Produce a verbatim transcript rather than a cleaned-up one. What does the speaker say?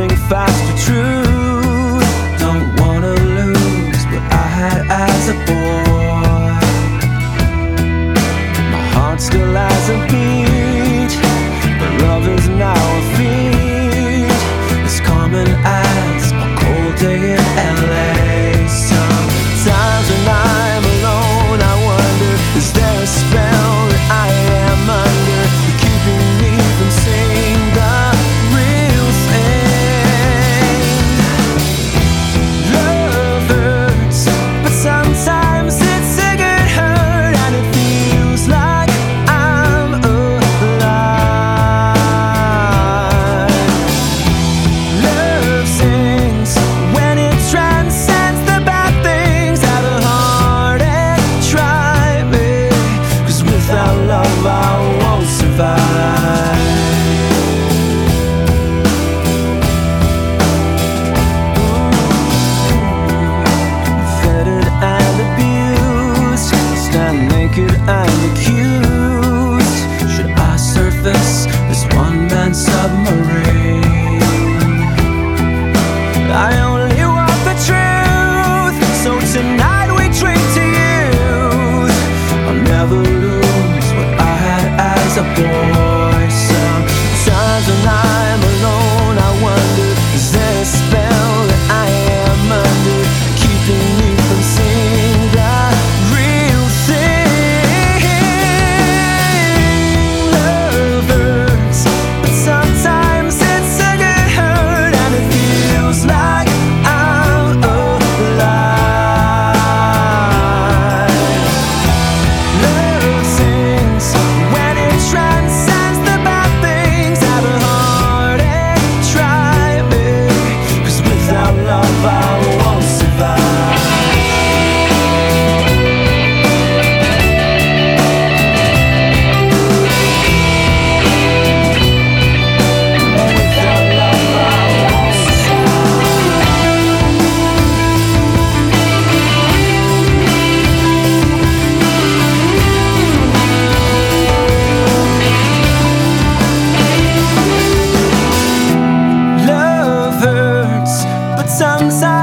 holding fast to truth. Don't wanna lose what I had as a boy. My heart still has a beat, but love is now a feat. It's common as a cold day in L A. Sometimes when I'm alone, I wonder, is there a spell that I am under, keeping me from seeing the real thing? Love hurts, but sometimes it's a good hurt, and it feels like I'm alive. Love sings when it transcends the bad things. Have a heart and try me, 'cause without love I won't survive. Fettered and abused, stand naked and accused. Should I surface this one-man submarine? I only want the truth, so tonight we drink to youth. I'll never lose what I had as a boy. Sometimes when I'm alone, I wonder, is there a spell that I am under, keeping me from seeing the real thing? Love hurts, but sometimes it's a good hurt, and it feels like I'm alive. Love sings when it transcends the bad things. Have a heart and try me, 'cause without love I won't survive. Without love I won't survive. Love hurts, but sometimes